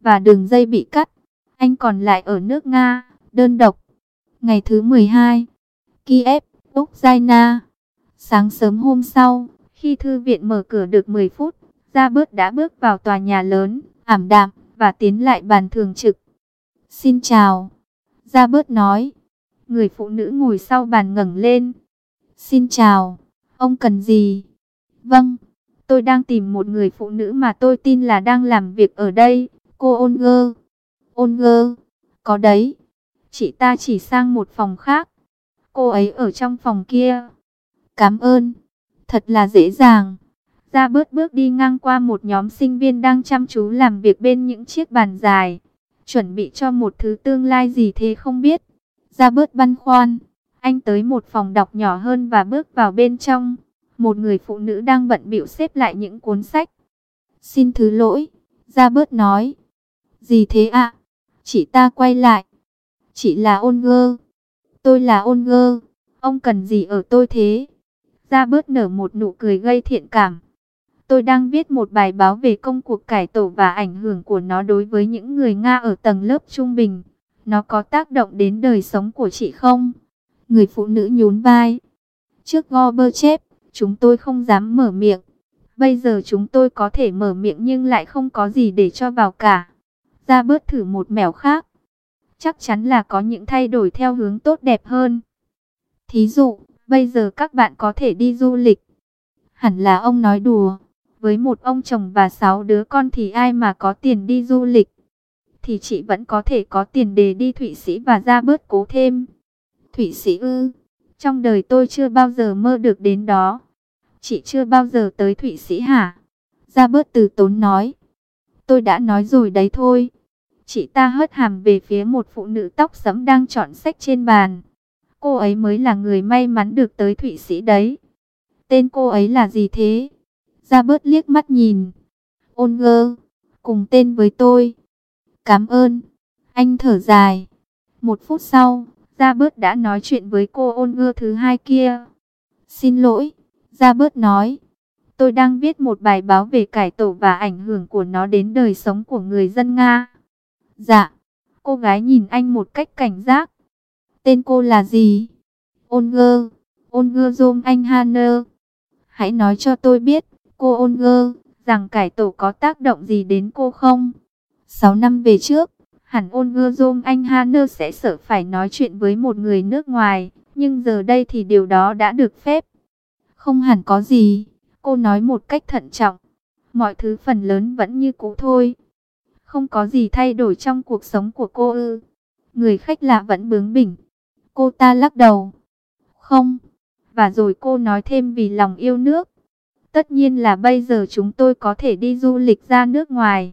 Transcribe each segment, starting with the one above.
và đường dây bị cắt. Anh còn lại ở nước Nga, đơn độc. Ngày thứ 12, Kiev, Ukraine. Sáng sớm hôm sau, khi thư viện mở cửa được 10 phút, Robert đã bước vào tòa nhà lớn, ảm đạm, và tiến lại bàn thường trực. Xin chào, Robert nói. Người phụ nữ ngồi sau bàn ngẩng lên. Xin chào, ông cần gì? Vâng, tôi đang tìm một người phụ nữ mà tôi tin là đang làm việc ở đây, cô Olga. Olga, có đấy. Chị ta chỉ sang một phòng khác. Cô ấy ở trong phòng kia. Cảm ơn, thật là dễ dàng. Robert bước đi ngang qua một nhóm sinh viên đang chăm chú làm việc bên những chiếc bàn dài. Chuẩn bị cho một thứ tương lai gì thế không biết. Robert băn khoăn. Anh tới một phòng đọc nhỏ hơn và bước vào bên trong. Một người phụ nữ đang bận bịu xếp lại những cuốn sách. Xin thứ lỗi, Robert nói. Gì thế ạ? Chị ta quay lại. Chị là Olga. Tôi là Olga. Ông cần gì ở tôi thế? Robert nở một nụ cười gây thiện cảm. Tôi đang viết một bài báo về công cuộc cải tổ và ảnh hưởng của nó đối với những người Nga ở tầng lớp trung bình. Nó có tác động đến đời sống của chị không? Người phụ nữ nhún vai. Trước Gorbachev, chúng tôi không dám mở miệng. Bây giờ chúng tôi có thể mở miệng nhưng lại không có gì để cho vào cả. Robert thử một mẹo khác. Chắc chắn là có những thay đổi theo hướng tốt đẹp hơn. Thí dụ, bây giờ các bạn có thể đi du lịch. Hẳn là ông nói đùa. Với một ông chồng và 6 đứa con thì ai mà có tiền đi du lịch. Thì chị vẫn có thể có tiền để đi Thụy Sĩ và ra bớt cố thêm. Thụy Sĩ ư? Trong đời tôi chưa bao giờ mơ được đến đó. Chị chưa bao giờ tới Thụy Sĩ hả? Ra bớt từ tốn nói. Tôi đã nói rồi đấy thôi. Chị ta hất hàm về phía một phụ nữ tóc sẫm đang chọn sách trên bàn. Cô ấy mới là người may mắn được tới Thụy Sĩ đấy. Tên cô ấy là gì thế? Robert liếc mắt nhìn. Olga, cùng tên với tôi. Cảm ơn. Anh thở dài. 1 phút sau, Robert đã nói chuyện với cô Olga thứ hai kia. Xin lỗi, Robert nói. Tôi đang viết một bài báo về cải tổ và ảnh hưởng của nó đến đời sống của người dân Nga. Dạ. Cô gái nhìn anh một cách cảnh giác. Tên cô là gì? Olga. Olga Zomanh-Hanner. Hãy nói cho tôi biết, cô Olga, rằng cải tổ có tác động gì đến cô không? 6 năm về trước, hẳn Olga Zomanh-Hanner sẽ sợ phải nói chuyện với một người nước ngoài, nhưng giờ đây thì điều đó đã được phép. Không hẳn có gì, cô nói một cách thận trọng. Mọi thứ phần lớn vẫn như cũ thôi. Không có gì thay đổi trong cuộc sống của cô ư? Người khách lạ vẫn bướng bỉnh. Cô ta lắc đầu. Không. Và rồi cô nói thêm vì lòng yêu nước. Tất nhiên là bây giờ chúng tôi có thể đi du lịch ra nước ngoài.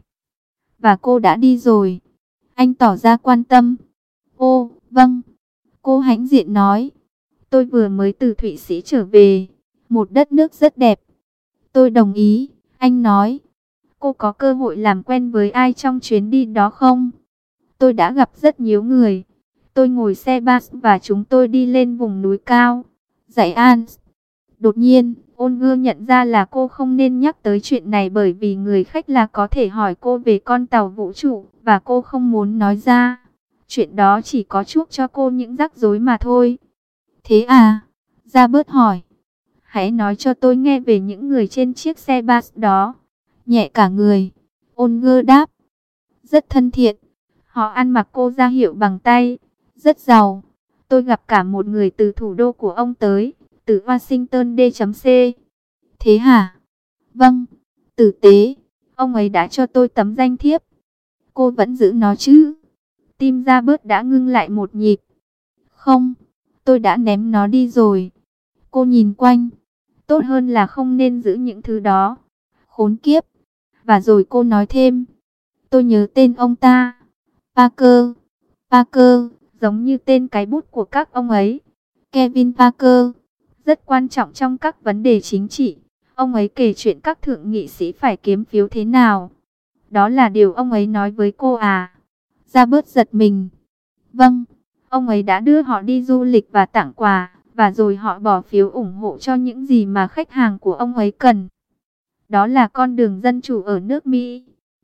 Và cô đã đi rồi. Anh tỏ ra quan tâm. Ô, vâng. Cô hãnh diện nói. Tôi vừa mới từ Thụy Sĩ trở về. Một đất nước rất đẹp. Tôi đồng ý, anh nói. Cô có cơ hội làm quen với ai trong chuyến đi đó không? Tôi đã gặp rất nhiều người. Tôi ngồi xe bus và chúng tôi đi lên vùng núi cao. Dãy Alps. Đột nhiên, Olga nhận ra là cô không nên nhắc tới chuyện này bởi vì người khách là có thể hỏi cô về con tàu vũ trụ và cô không muốn nói ra. Chuyện đó chỉ có chuốc cho cô những rắc rối mà thôi. Thế à? Robert hỏi. Hãy nói cho tôi nghe về những người trên chiếc xe bus đó. Nhẹ cả người. Olga đáp. Rất thân thiện. Họ ăn mặc cô ra hiệu bằng tay. Rất giàu. Tôi gặp cả một người từ thủ đô của ông tới. Từ Washington D.C. Thế hả? Vâng. Tử tế. Ông ấy đã cho tôi tấm danh thiếp. Cô vẫn giữ nó chứ? Tim Robert đã ngưng lại một nhịp. Không. Tôi đã ném nó đi rồi. Cô nhìn quanh. Tốt hơn là không nên giữ những thứ đó. Khốn kiếp. Và rồi cô nói thêm. Tôi nhớ tên ông ta. Parker. Parker, giống như tên cái bút của các ông ấy. Kevin Parker. Rất quan trọng trong các vấn đề chính trị. Ông ấy kể chuyện các thượng nghị sĩ phải kiếm phiếu thế nào. Đó là điều ông ấy nói với cô à? Robert giật mình. Vâng, ông ấy đã đưa họ đi du lịch và tặng quà. Và rồi họ bỏ phiếu ủng hộ cho những gì mà khách hàng của ông ấy cần. Đó là con đường dân chủ ở nước Mỹ.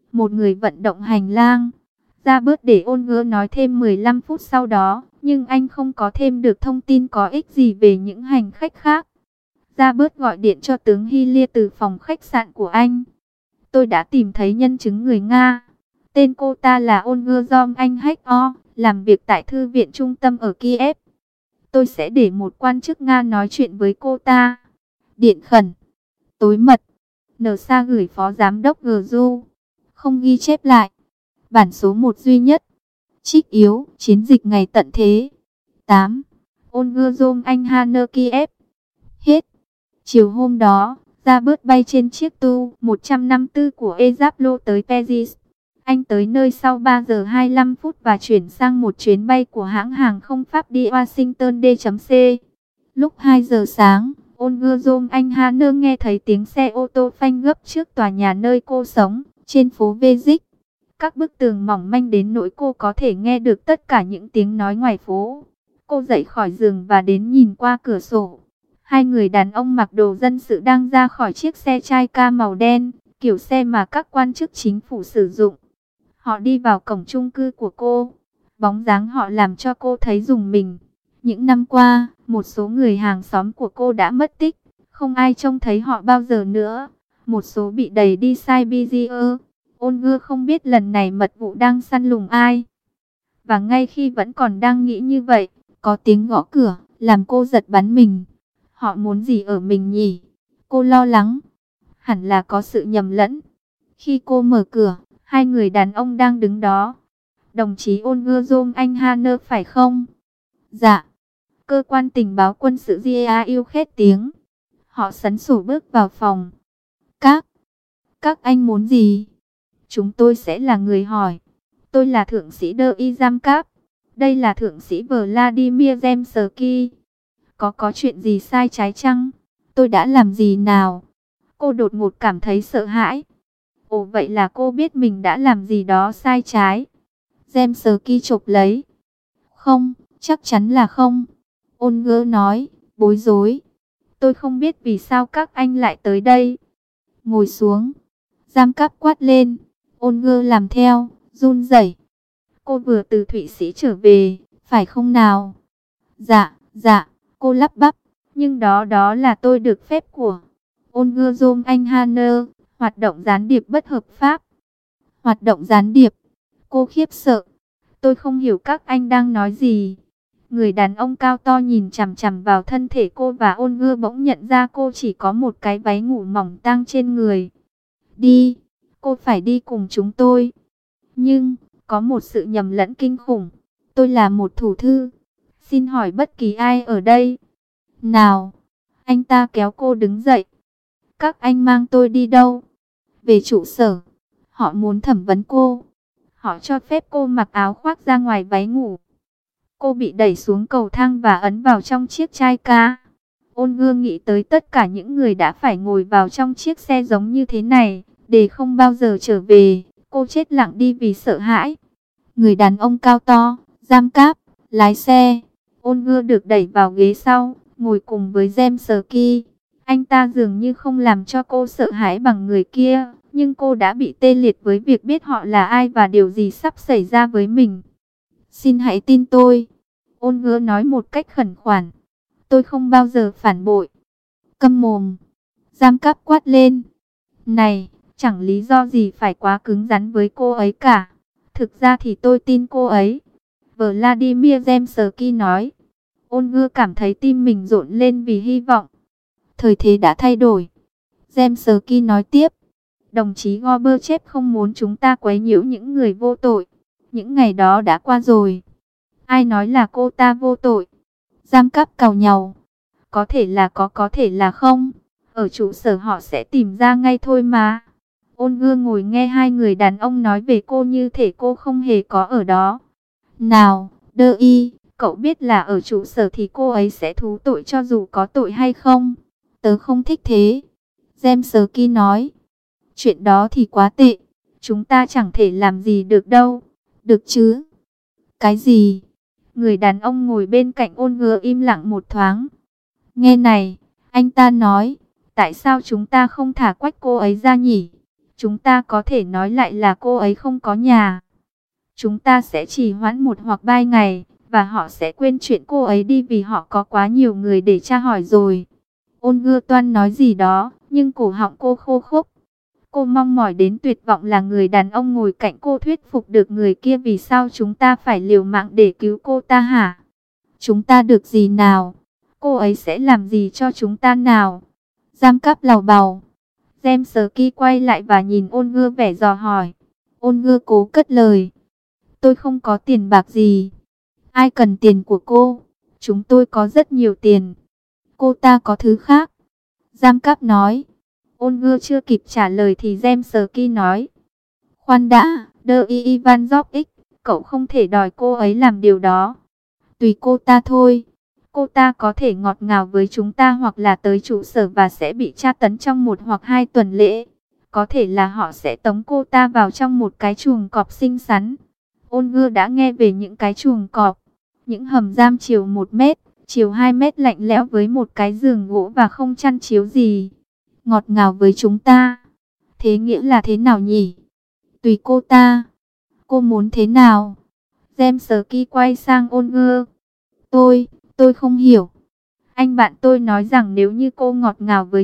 một người vận động hành lang. Ra bớt để ôn ngữ nói thêm 15 phút sau đó, nhưng anh không có thêm được thông tin có ích gì về những hành khách khác. Ra bớt gọi điện cho tướng Hylia từ phòng khách sạn của anh. Tôi đã tìm thấy nhân chứng người Nga. Tên cô ta là Olga Dom Anh Hector, làm việc tại thư viện trung tâm ở Kiev. Tôi sẽ để một quan chức Nga nói chuyện với cô ta. Điện khẩn. Tối mật. NSA gửi phó giám đốc GRU. Không ghi chép lại. Bản số 1 duy nhất. Trích yếu, chiến dịch ngày tận thế. 8. Olga Dom Anh Hanner Kiev. Hết. Chiều hôm đó, ra bớt bay trên chiếc Tu-154 của Ezaplo tới Paris. Anh tới nơi sau 3 giờ 25 phút và chuyển sang một chuyến bay của hãng hàng không Pháp đi Washington D.C. Lúc 2 giờ sáng, Olga Dom Anh Hanner nghe thấy tiếng xe ô tô phanh gấp trước tòa nhà nơi cô sống, trên phố Vezik. Các bức tường mỏng manh đến nỗi cô có thể nghe được tất cả những tiếng nói ngoài phố. Cô dậy khỏi giường và đến nhìn qua cửa sổ. Hai người đàn ông mặc đồ dân sự đang ra khỏi chiếc xe trai ca màu đen, kiểu xe mà các quan chức chính phủ sử dụng. Họ đi vào cổng chung cư của cô. Bóng dáng họ làm cho cô thấy rùng mình. Những năm qua, một số người hàng xóm của cô đã mất tích. Không ai trông thấy họ bao giờ nữa. Một số bị đẩy đi Siberia. Olga không biết lần này mật vụ đang săn lùng ai. Và ngay khi vẫn còn đang nghĩ như vậy, có tiếng gõ cửa, làm cô giật bắn mình. Họ muốn gì ở mình nhỉ? Cô lo lắng. Hẳn là có sự nhầm lẫn. Khi cô mở cửa, hai người đàn ông đang đứng đó. Đồng chí Olga Dom Anh Hanner phải không? Dạ. Cơ quan tình báo quân sự GIAU khét tiếng. Họ sấn sổ bước vào phòng. Các anh muốn gì? Chúng tôi sẽ là người hỏi. Tôi là thượng sĩ Đơ Y Giam Cáp. Đây là thượng sĩ Vladimir Zemsky. Có chuyện gì sai trái chăng? Tôi đã làm gì nào? Cô đột ngột cảm thấy sợ hãi. Ồ, vậy là cô biết mình đã làm gì đó sai trái. Zemsky chộp lấy. Không, chắc chắn là không. Olga nói, bối rối. Tôi không biết vì sao các anh lại tới đây. Ngồi xuống. Giam Cáp quát lên. Olga làm theo, run rẩy. Cô vừa từ Thụy Sĩ trở về, phải không nào? Dạ, cô lắp bắp. Nhưng đó là tôi được phép của Olga Dom Anh Hanner, hoạt động gián điệp bất hợp pháp. Hoạt động gián điệp? Cô khiếp sợ. Tôi không hiểu các anh đang nói gì. Người đàn ông cao to nhìn chằm chằm vào thân thể cô và Olga bỗng nhận ra cô chỉ có một cái váy ngủ mỏng tang trên người. Đi, cô phải đi cùng chúng tôi. Nhưng, có một sự nhầm lẫn kinh khủng. Tôi là một thủ thư. Xin hỏi bất kỳ ai ở đây. Nào, anh ta kéo cô đứng dậy. Các anh mang tôi đi đâu? Về trụ sở. Họ muốn thẩm vấn cô. Họ cho phép cô mặc áo khoác ra ngoài váy ngủ. Cô bị đẩy xuống cầu thang và ấn vào trong chiếc trai ca. Olga nghĩ tới tất cả những người đã phải ngồi vào trong chiếc xe giống như thế này, để không bao giờ trở về. Cô chết lặng đi vì sợ hãi. Người đàn ông cao to, Giam Cáp, lái xe. Olga được đẩy vào ghế sau, ngồi cùng với Zemsky. Anh ta dường như không làm cho cô sợ hãi bằng người kia, nhưng cô đã bị tê liệt với việc biết họ là ai và điều gì sắp xảy ra với mình. Xin hãy tin tôi. Olga nói một cách khẩn khoản. Tôi không bao giờ phản bội. Câm mồm. Giam Cáp quát lên. Này, chẳng lý do gì phải quá cứng rắn với cô ấy cả. Thực ra thì tôi tin cô ấy. Vladimir Zemsky nói. Olga cảm thấy tim mình rộn lên vì hy vọng. Thời thế đã thay đổi. Zemsky nói tiếp. Đồng chí Gorbachev không muốn chúng ta quấy nhiễu những người vô tội. Những ngày đó đã qua rồi. Ai nói là cô ta vô tội? Giam Cáp càu nhàu. Có thể là có thể là không. Ở trụ sở họ sẽ tìm ra ngay thôi mà. Olga ngồi nghe hai người đàn ông nói về cô như thể cô không hề có ở đó. Nào, Đơ Y, cậu biết là ở trụ sở thì cô ấy sẽ thú tội cho dù có tội hay không? Tớ không thích thế. Zemsky nói. Chuyện đó thì quá tệ. Chúng ta chẳng thể làm gì được đâu. Được chứ? Cái gì? Người đàn ông ngồi bên cạnh Olga im lặng một thoáng. Nghe này, anh ta nói. Tại sao chúng ta không thả quách cô ấy ra nhỉ? Chúng ta có thể nói lại là cô ấy không có nhà. Chúng ta sẽ trì hoãn 1 hoặc 2 ngày, và họ sẽ quên chuyện cô ấy đi vì họ có quá nhiều người để tra hỏi rồi. Ôn Ngư Toan nói gì đó, nhưng cổ họng cô khô khốc. Cô mong mỏi đến tuyệt vọng là người đàn ông ngồi cạnh cô thuyết phục được người kia vì sao chúng ta phải liều mạng để cứu cô ta hả? Chúng ta được gì nào? Cô ấy sẽ làm gì cho chúng ta nào? Giam Cáp lầu bầu. Zemsky quay lại và nhìn Ôn Ngư vẻ dò hỏi. Ôn Ngư cố cất lời. Tôi không có tiền bạc gì. Ai cần tiền của cô? Chúng tôi có rất nhiều tiền. Cô ta có thứ khác. Giam Cáp nói. Ôn Ngư chưa kịp trả lời thì Zemsky nói. Khoan đã, Ivan George, cậu không thể đòi cô ấy làm điều đó. Tùy cô ta thôi. Cô ta có thể ngọt ngào với chúng ta hoặc là tới trụ sở và sẽ bị tra tấn trong 1 hoặc 2 tuần lễ. Có thể là họ sẽ tống cô ta vào trong một cái chuồng cọp xinh xắn. Ôn Ngư đã nghe về những cái chuồng cọp, những hầm giam chiều 1 mét, chiều 2 mét lạnh lẽo với một cái giường gỗ và không chăn chiếu gì. Ngọt ngào với chúng ta. Thế nghĩa là thế nào nhỉ? Tùy cô ta. Cô muốn thế nào? Zemsky quay sang Ôn Ngư. Tôi không hiểu. Anh bạn tôi nói rằng nếu như cô ngọt ngào với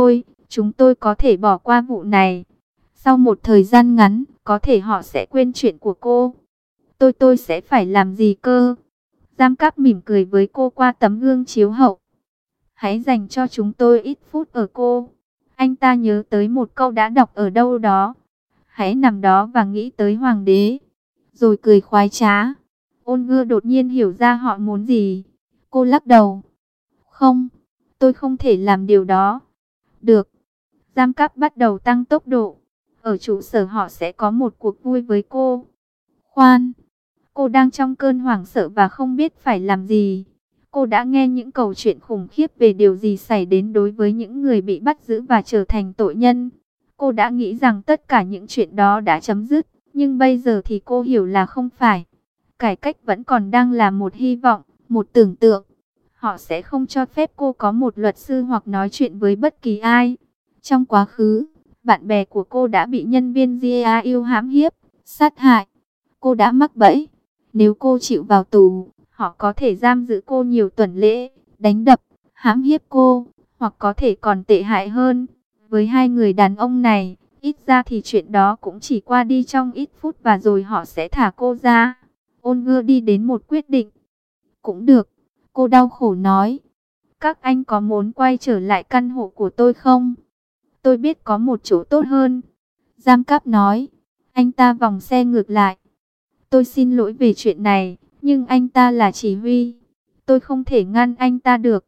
chúng tôi có thể bỏ qua vụ này. Sau một thời gian ngắn, có thể họ sẽ quên chuyện của cô. Tôi sẽ phải làm gì cơ? Giam Cáp mỉm cười với cô qua tấm gương chiếu hậu. Hãy dành cho chúng tôi ít phút ở cô. Anh ta nhớ tới một câu đã đọc ở đâu đó. Hãy nằm đó và nghĩ tới hoàng đế. Rồi cười khoái trá. Ôn Ngư đột nhiên hiểu ra họ muốn gì. Cô lắc đầu. Không, tôi không thể làm điều đó. Được. Giam Cáp bắt đầu tăng tốc độ. Ở trụ sở họ sẽ có một cuộc vui với cô. Khoan. Cô đang trong cơn hoảng sợ và không biết phải làm gì. Cô đã nghe những câu chuyện khủng khiếp về điều gì xảy đến đối với những người bị bắt giữ và trở thành tội nhân. Cô đã nghĩ rằng tất cả những chuyện đó đã chấm dứt. Nhưng bây giờ thì cô hiểu là không phải. Cải cách vẫn còn đang là một hy vọng, một tưởng tượng. Họ sẽ không cho phép cô có một luật sư hoặc nói chuyện với bất kỳ ai. Trong quá khứ, bạn bè của cô đã bị nhân viên GIAU hãm hiếp, sát hại. Cô đã mắc bẫy. Nếu cô chịu vào tù, họ có thể giam giữ cô nhiều tuần lễ, đánh đập, hãm hiếp cô, hoặc có thể còn tệ hại hơn. Với hai người đàn ông này, ít ra thì chuyện đó cũng chỉ qua đi trong ít phút và rồi họ sẽ thả cô ra. Ôn Ngư đi đến một quyết định. Cũng được, cô đau khổ nói. Các anh có muốn quay trở lại căn hộ của tôi không? Tôi biết có một chỗ tốt hơn. Giam Cáp nói. Anh ta vòng xe ngược lại. Tôi xin lỗi về chuyện này, nhưng anh ta là chỉ huy. Tôi không thể ngăn anh ta được.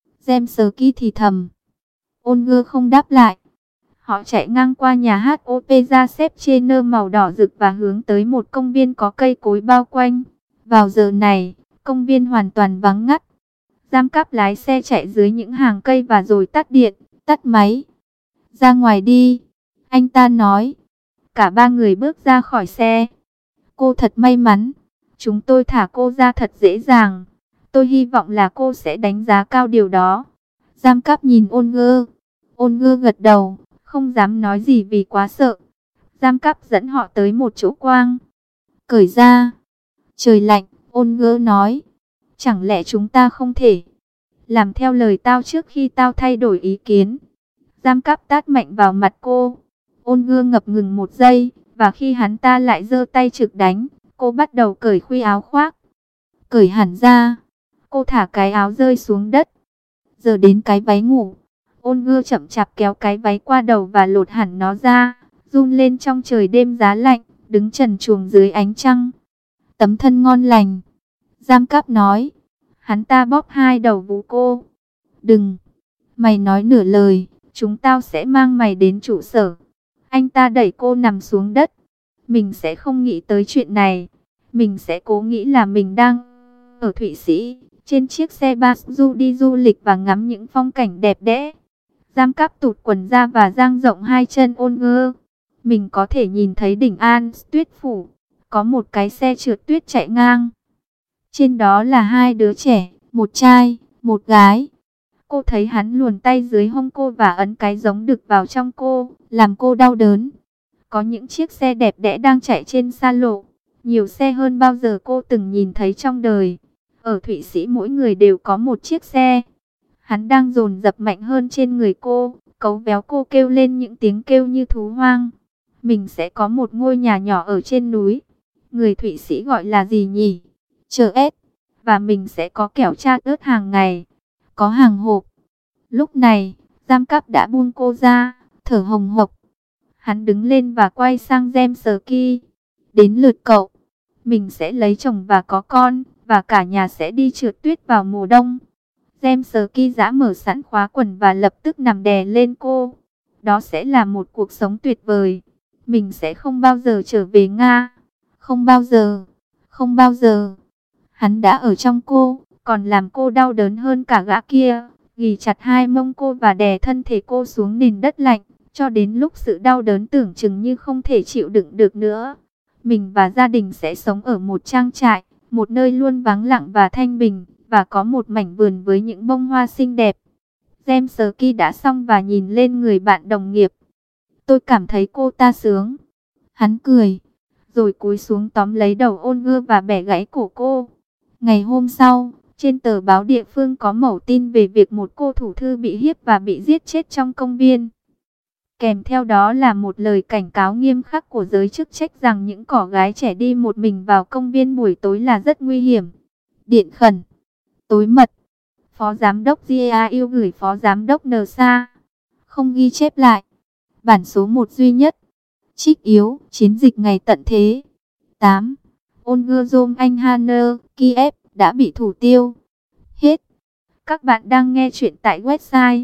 Zemsky thì thầm. Ôn Ngư không đáp lại. Họ chạy ngang qua nhà hát opera xếp trên nơ màu đỏ rực và hướng tới một công viên có cây cối bao quanh. Vào giờ này, công viên hoàn toàn vắng ngắt. Giam Cáp lái xe chạy dưới những hàng cây và rồi tắt điện, tắt máy. Ra ngoài đi, anh ta nói. Cả ba người bước ra khỏi xe. Cô thật may mắn. Chúng tôi thả cô ra thật dễ dàng. Tôi hy vọng là cô sẽ đánh giá cao điều đó. Giam Cáp nhìn Ôn Ngư. Ôn Ngư gật đầu, không dám nói gì vì quá sợ. Giam Cáp dẫn họ tới một chỗ quang. Cởi ra. Trời lạnh, Ôn Ngư nói. Chẳng lẽ chúng ta không thể làm theo lời tao trước khi tao thay đổi ý kiến? Giam Cáp tát mạnh vào mặt cô. Ôn Ngư ngập ngừng một giây, và khi hắn ta lại giơ tay trực đánh, cô bắt đầu cởi khuy áo khoác. Cởi hẳn ra. Cô thả cái áo rơi xuống đất. Giờ đến cái váy ngủ. Ôn Ngư chậm chạp kéo cái váy qua đầu và lột hẳn nó ra, run lên trong trời đêm giá lạnh, đứng trần truồng dưới ánh trăng. Tấm thân ngon lành. Giam Cáp nói. Hắn ta bóp hai đầu vú cô. Đừng. Mày nói nửa lời, chúng tao sẽ mang mày đến trụ sở. Anh ta đẩy cô nằm xuống đất. Mình sẽ không nghĩ tới chuyện này. Mình sẽ cố nghĩ là mình đang ở Thụy Sĩ, trên chiếc xe bus đi du lịch và ngắm những phong cảnh đẹp đẽ. Giam Cáp tụt quần ra và dang rộng hai chân Ôn Ngư. Mình có thể nhìn thấy đỉnh An tuyết phủ. Có một cái xe trượt tuyết chạy ngang. Trên đó là hai đứa trẻ, một trai, một gái. Cô thấy hắn luồn tay dưới hông cô và ấn cái giống đực vào trong cô, làm cô đau đớn. Có những chiếc xe đẹp đẽ đang chạy trên xa lộ. Nhiều xe hơn bao giờ cô từng nhìn thấy trong đời. Ở Thụy Sĩ mỗi người đều có một chiếc xe. Hắn đang dồn dập mạnh hơn trên người cô, cấu véo cô kêu lên những tiếng kêu như thú hoang. Mình sẽ có một ngôi nhà nhỏ ở trên núi. Người Thụy Sĩ gọi là gì nhỉ? Chờ S. Và mình sẽ có kẹo chat ớt hàng ngày. Có hàng hộp. Lúc này, giam cắp đã buông cô ra, thở hồng hộc. Hắn đứng lên và quay sang Zemsky. Đến lượt cậu. Mình sẽ lấy chồng và có con, và cả nhà sẽ đi trượt tuyết vào mùa đông. Zemsky đã mở sẵn khóa quần và lập tức nằm đè lên cô. Đó sẽ là một cuộc sống tuyệt vời. Mình sẽ không bao giờ trở về Nga. Không bao giờ. Không bao giờ. Hắn đã ở trong cô, còn làm cô đau đớn hơn cả gã kia. Ghì chặt hai mông cô và đè thân thể cô xuống nền đất lạnh, cho đến lúc sự đau đớn tưởng chừng như không thể chịu đựng được nữa. Mình và gia đình sẽ sống ở một trang trại, một nơi luôn vắng lặng và thanh bình, và có một mảnh vườn với những bông hoa xinh đẹp. Zemsky đã xong và nhìn lên người bạn đồng nghiệp. Tôi cảm thấy cô ta sướng. Hắn cười, rồi cúi xuống tóm lấy đầu Olga và bẻ gãy cổ cô. Ngày hôm sau, trên tờ báo địa phương có mẩu tin về việc một cô thủ thư bị hiếp và bị giết chết trong công viên. Kèm theo đó là một lời cảnh cáo nghiêm khắc của giới chức trách rằng những cỏ gái trẻ đi một mình vào công viên buổi tối là rất nguy hiểm. Điện khẩn. Tối mật. Phó Giám đốc GAU gửi Phó Giám đốc NSA. Không ghi chép lại. Bản số 1 duy nhất. Trích yếu, chiến dịch ngày tận thế. 8. Olga Zomanh-Hanner, Kiev, đã bị thủ tiêu. Hết. Các bạn đang nghe chuyện tại website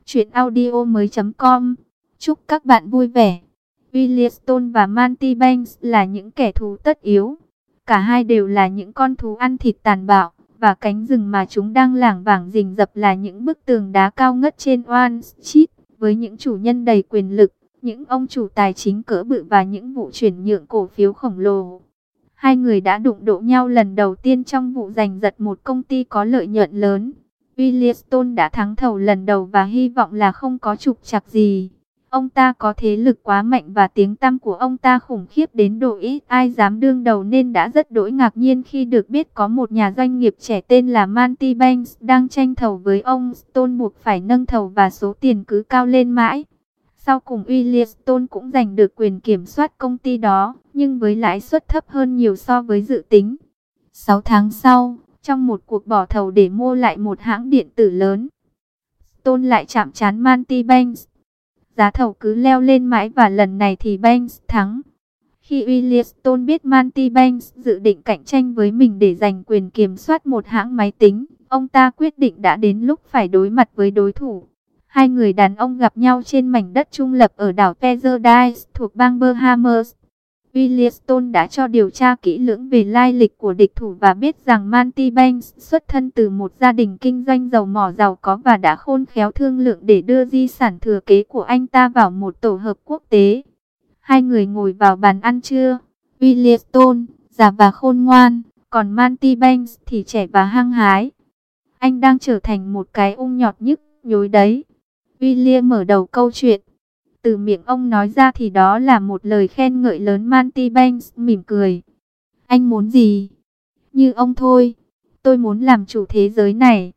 chuyenaudio.com. Chúc các bạn vui vẻ. Williston và Manty Banks là những kẻ thù tất yếu. Cả hai đều là những con thú ăn thịt tàn bạo, và cánh rừng mà chúng đang lảng vảng rình rập là những bức tường đá cao ngất trên Wall Street, với những chủ nhân đầy quyền lực, những ông chủ tài chính cỡ bự và những vụ chuyển nhượng cổ phiếu khổng lồ. Hai người đã đụng độ nhau lần đầu tiên trong vụ giành giật một công ty có lợi nhuận lớn. Williston đã thắng thầu lần đầu và hy vọng là không có trục trặc gì. Ông ta có thế lực quá mạnh và tiếng tăm của ông ta khủng khiếp đến độ ít ai dám đương đầu, nên đã rất đỗi ngạc nhiên khi được biết có một nhà doanh nghiệp trẻ tên là Manty Banks đang tranh thầu với ông Stone, buộc phải nâng thầu và số tiền cứ cao lên mãi. Sau cùng Williston cũng giành được quyền kiểm soát công ty đó, nhưng với lãi suất thấp hơn nhiều so với dự tính. 6 tháng sau, trong một cuộc bỏ thầu để mua lại một hãng điện tử lớn, Stone lại chạm trán Manty Banks. Giá thầu cứ leo lên mãi và lần này thì Banks thắng. Khi Williston biết Manty Banks dự định cạnh tranh với mình để giành quyền kiểm soát một hãng máy tính, ông ta quyết định đã đến lúc phải đối mặt với đối thủ. Hai người đàn ông gặp nhau trên mảnh đất trung lập ở đảo Paradise thuộc bang Bahamas. Williston đã cho điều tra kỹ lưỡng về lai lịch của địch thủ và biết rằng Manty Banks xuất thân từ một gia đình kinh doanh dầu mỏ giàu có và đã khôn khéo thương lượng để đưa di sản thừa kế của anh ta vào một tổ hợp quốc tế. Hai người ngồi vào bàn ăn trưa. Williston già và khôn ngoan, còn Manty Banks thì trẻ và hăng hái. Anh đang trở thành một cái ung nhọt nhức nhối đấy. William mở đầu câu chuyện. Từ miệng ông nói ra thì đó là một lời khen ngợi lớn. Manty Banks mỉm cười. Anh muốn gì? Như ông thôi. Tôi muốn làm chủ thế giới này.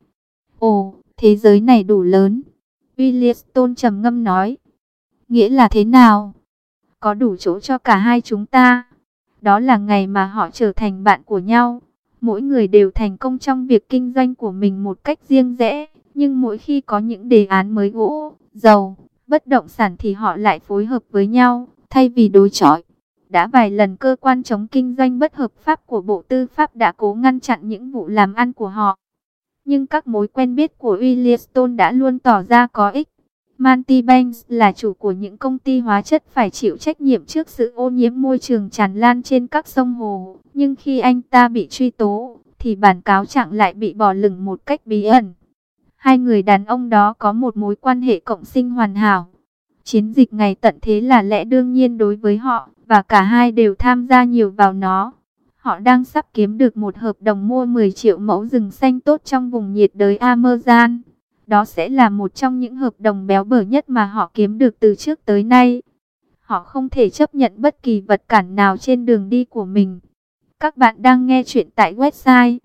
Ồ, thế giới này đủ lớn. Williston trầm ngâm nói. Nghĩa là thế nào? Có đủ chỗ cho cả hai chúng ta. Đó là ngày mà họ trở thành bạn của nhau. Mỗi người đều thành công trong việc kinh doanh của mình một cách riêng rẽ. Nhưng mỗi khi có những đề án mới gỗ, dầu, bất động sản thì họ lại phối hợp với nhau, thay vì đối chọi. Đã vài lần cơ quan chống kinh doanh bất hợp pháp của Bộ Tư pháp đã cố ngăn chặn những vụ làm ăn của họ. Nhưng các mối quen biết của Williston đã luôn tỏ ra có ích. Manty Banks là chủ của những công ty hóa chất phải chịu trách nhiệm trước sự ô nhiễm môi trường tràn lan trên các sông hồ. Nhưng khi anh ta bị truy tố, thì bản cáo trạng lại bị bỏ lửng một cách bí ẩn. Hai người đàn ông đó có một mối quan hệ cộng sinh hoàn hảo. Chiến dịch ngày tận thế là lẽ đương nhiên đối với họ, và cả hai đều tham gia nhiều vào nó. Họ đang sắp kiếm được một hợp đồng mua 10 triệu mẫu rừng xanh tốt trong vùng nhiệt đới Amazon. Đó sẽ là một trong những hợp đồng béo bở nhất mà họ kiếm được từ trước tới nay. Họ không thể chấp nhận bất kỳ vật cản nào trên đường đi của mình. Các bạn đang nghe chuyện tại website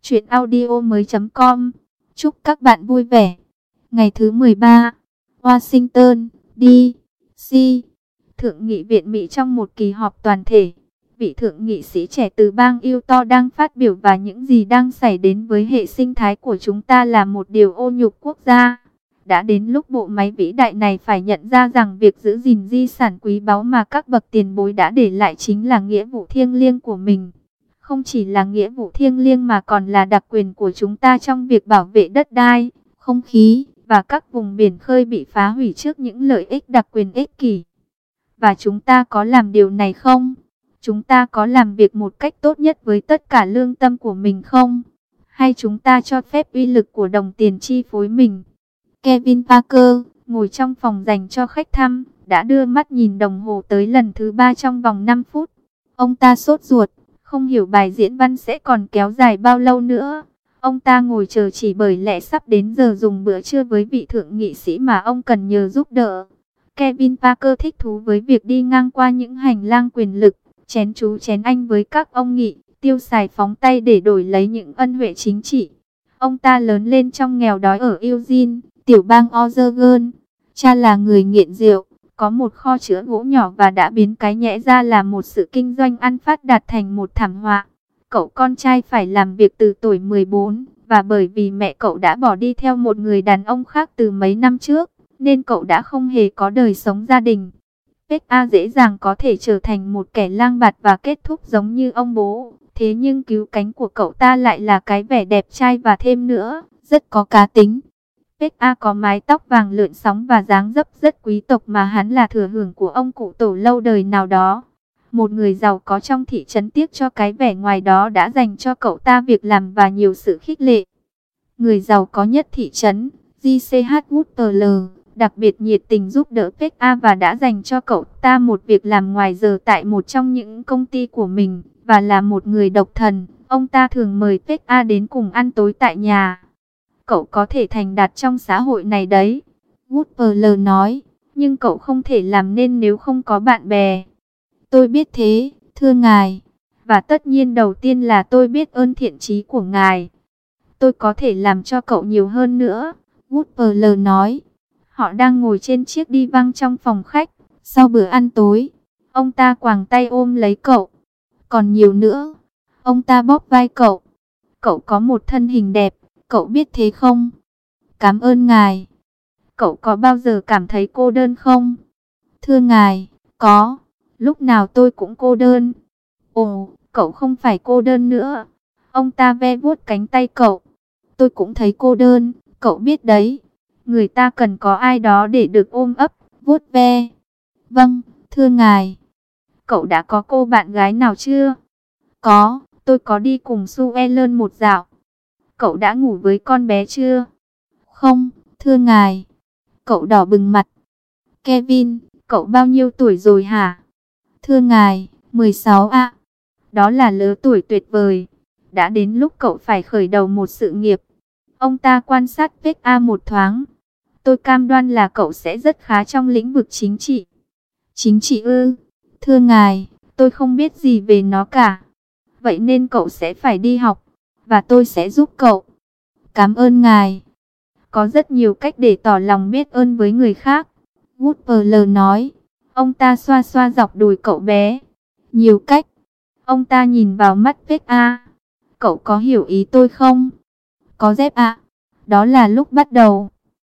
chuyenaudio.com. Chúc các bạn vui vẻ. Ngày thứ 13, Washington, D.C. Thượng nghị viện Mỹ trong một kỳ họp toàn thể. Vị thượng nghị sĩ trẻ từ bang Utah đang phát biểu và những gì đang xảy đến với hệ sinh thái của chúng ta là một điều ô nhục quốc gia. Đã đến lúc bộ máy vĩ đại này phải nhận ra rằng việc giữ gìn di sản quý báu mà các bậc tiền bối đã để lại chính là nghĩa vụ thiêng liêng của mình. Không chỉ là nghĩa vụ thiêng liêng mà còn là đặc quyền của chúng ta trong việc bảo vệ đất đai, không khí và các vùng biển khơi bị phá hủy trước những lợi ích đặc quyền ích kỷ. Và chúng ta có làm điều này không? Chúng ta có làm việc một cách tốt nhất với tất cả lương tâm của mình không? Hay chúng ta cho phép uy lực của đồng tiền chi phối mình? Kevin Parker, ngồi trong phòng dành cho khách thăm, đã đưa mắt nhìn đồng hồ tới lần thứ 3 trong vòng 5 phút. Ông ta sốt ruột, không hiểu bài diễn văn sẽ còn kéo dài bao lâu nữa. Ông ta ngồi chờ chỉ bởi lẽ sắp đến giờ dùng bữa trưa với vị thượng nghị sĩ mà ông cần nhờ giúp đỡ. Kevin Parker thích thú với việc đi ngang qua những hành lang quyền lực, chén chú chén anh với các ông nghị, tiêu xài phóng tay để đổi lấy những ân huệ chính trị. Ông ta lớn lên trong nghèo đói ở Eugene, tiểu bang Oregon. Cha là người nghiện rượu, có một kho chứa gỗ nhỏ và đã biến cái nhẽ ra là một sự kinh doanh ăn phát đạt thành một thảm họa. Cậu con trai phải làm việc từ tuổi 14, và bởi vì mẹ cậu đã bỏ đi theo một người đàn ông khác từ mấy năm trước, nên cậu đã không hề có đời sống gia đình. PA dễ dàng có thể trở thành một kẻ lang bạt và kết thúc giống như ông bố. Thế nhưng cứu cánh của cậu ta lại là cái vẻ đẹp trai và thêm nữa, rất có cá tính. PA có mái tóc vàng lượn sóng và dáng dấp rất quý tộc mà hắn là thừa hưởng của ông cụ tổ lâu đời nào đó. Một người giàu có trong thị trấn tiếc cho cái vẻ ngoài đó đã dành cho cậu ta việc làm và nhiều sự khích lệ. Người giàu có nhất thị trấn, J.C.H. Woodpile, đặc biệt nhiệt tình giúp đỡ PA và đã dành cho cậu ta một việc làm ngoài giờ tại một trong những công ty của mình. Và là một người độc thần, ông ta thường mời PA đến cùng ăn tối tại nhà. Cậu có thể thành đạt trong xã hội này đấy, Woodpile nói, nhưng cậu không thể làm nên nếu không có bạn bè. Tôi biết thế, thưa ngài. Và tất nhiên đầu tiên là tôi biết ơn thiện chí của ngài. Tôi có thể làm cho cậu nhiều hơn nữa, Woodpile nói. Họ đang ngồi trên chiếc đi văng trong phòng khách. Sau bữa ăn tối, ông ta quàng tay ôm lấy cậu. Còn nhiều nữa. Ông ta bóp vai cậu. Cậu có một thân hình đẹp, cậu biết thế không? Cảm ơn ngài. Cậu có bao giờ cảm thấy cô đơn không? Thưa ngài, có. Lúc nào tôi cũng cô đơn. Ồ, cậu không phải cô đơn nữa. Ông ta ve vuốt cánh tay cậu. Tôi cũng thấy cô đơn, cậu biết đấy. Người ta cần có ai đó để được ôm ấp, vuốt ve. Vâng, thưa ngài. Cậu đã có cô bạn gái nào chưa? Có, tôi có đi cùng Sue Ellen một dạo. Cậu đã ngủ với con bé chưa? Không, thưa ngài. Cậu đỏ bừng mặt. Kevin, cậu bao nhiêu tuổi rồi hả? Thưa ngài, 16 ạ. Đó là lứa tuổi tuyệt vời. Đã đến lúc cậu phải khởi đầu một sự nghiệp. Ông ta quan sát PA một thoáng. Tôi cam đoan là cậu sẽ rất khá trong lĩnh vực chính trị. Chính trị ư? Thưa ngài, tôi không biết gì về nó cả. Vậy nên cậu sẽ phải đi học, và tôi sẽ giúp cậu. Cảm ơn ngài. Có rất nhiều cách để tỏ lòng biết ơn với người khác, Woodpile nói. Ông ta xoa xoa dọc đùi cậu bé. Nhiều cách. Ông ta nhìn vào mắt PA. Cậu có hiểu ý tôi không? Có dép ạ. Đó là lúc bắt đầu.